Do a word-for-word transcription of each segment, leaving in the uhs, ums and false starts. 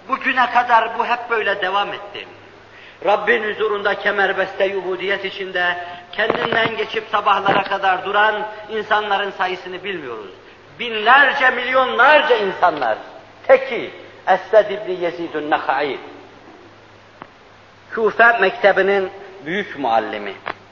Bugüne kadar bu hep böyle devam etti. Rabbin huzurunda kemerbeste ubudiyet içinde kendinden geçip sabahlara kadar duran insanların sayısını bilmiyoruz. Binlerce, milyonlarca insanlar. Teki Esved İbni Yezidun Nehai, Küfe mektebinin büyük muallimi.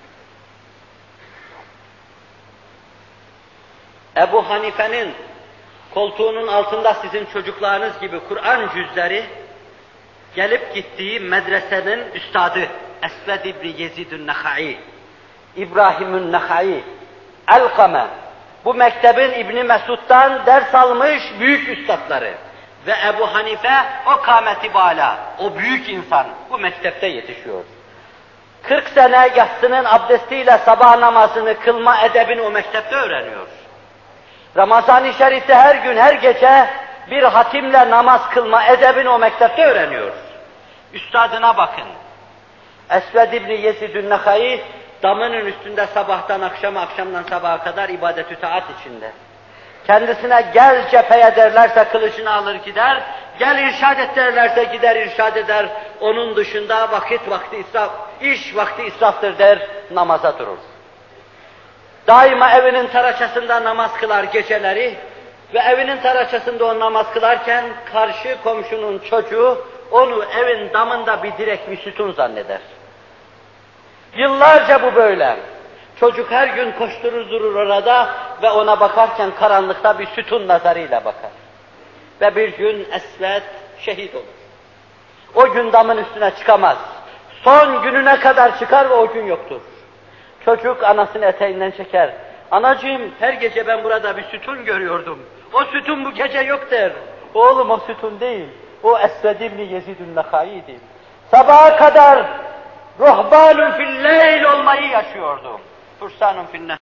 Ebu Hanife'nin koltuğunun altında sizin çocuklarınız gibi Kur'an cüzleri gelip gittiği medresenin üstadı Esved İbni Yezidun Nehai, İbrahim'ün Nehai, Elkame, bu mektebin İbni Mesud'dan ders almış büyük üstadları ve Ebu Hanife o kâmeti bâlâ, o büyük insan bu mektepte yetişiyor. kırk sene yatsının abdestiyle sabah namazını kılma edebini o mektepte öğreniyor. Ramazan-ı Şerif'te her gün, her gece bir hatimle namaz kılma edebini o mektepte öğreniyor. Üstadına bakın. Esved İbni Yezidun Nehai, damının üstünde sabahtan akşama, akşamdan sabaha kadar ibadet-ü taat içinde. Kendisine gel cepheye derlerse kılıcını alır gider, gel irşad et derlerse gider irşad eder. Onun dışında vakit vakti israf, iş vakti israftır der, namaza durur. Daima evinin taraçasında namaz kılar geceleri ve evinin taraçasında o namaz kılarken karşı komşunun çocuğu onu evin damında bir direk, bir sütun zanneder. Yıllarca bu böyle. Çocuk her gün koşturur durur orada ve ona bakarken karanlıkta bir sütun nazarıyla bakar. Ve bir gün Esved şehit olur. O gün damın üstüne çıkamaz. Son gününe kadar çıkar ve o gün yoktur. Çocuk anasını eteğinden çeker. Anacığım, her gece ben burada bir sütun görüyordum. O sütun bu gece yok der. Oğlum o sütun değil. O Esved İbni Yezidun Nehai'ydi. Sabaha kadar ruhbanun fil leyl olmayı yaşıyordu. Fursanun fil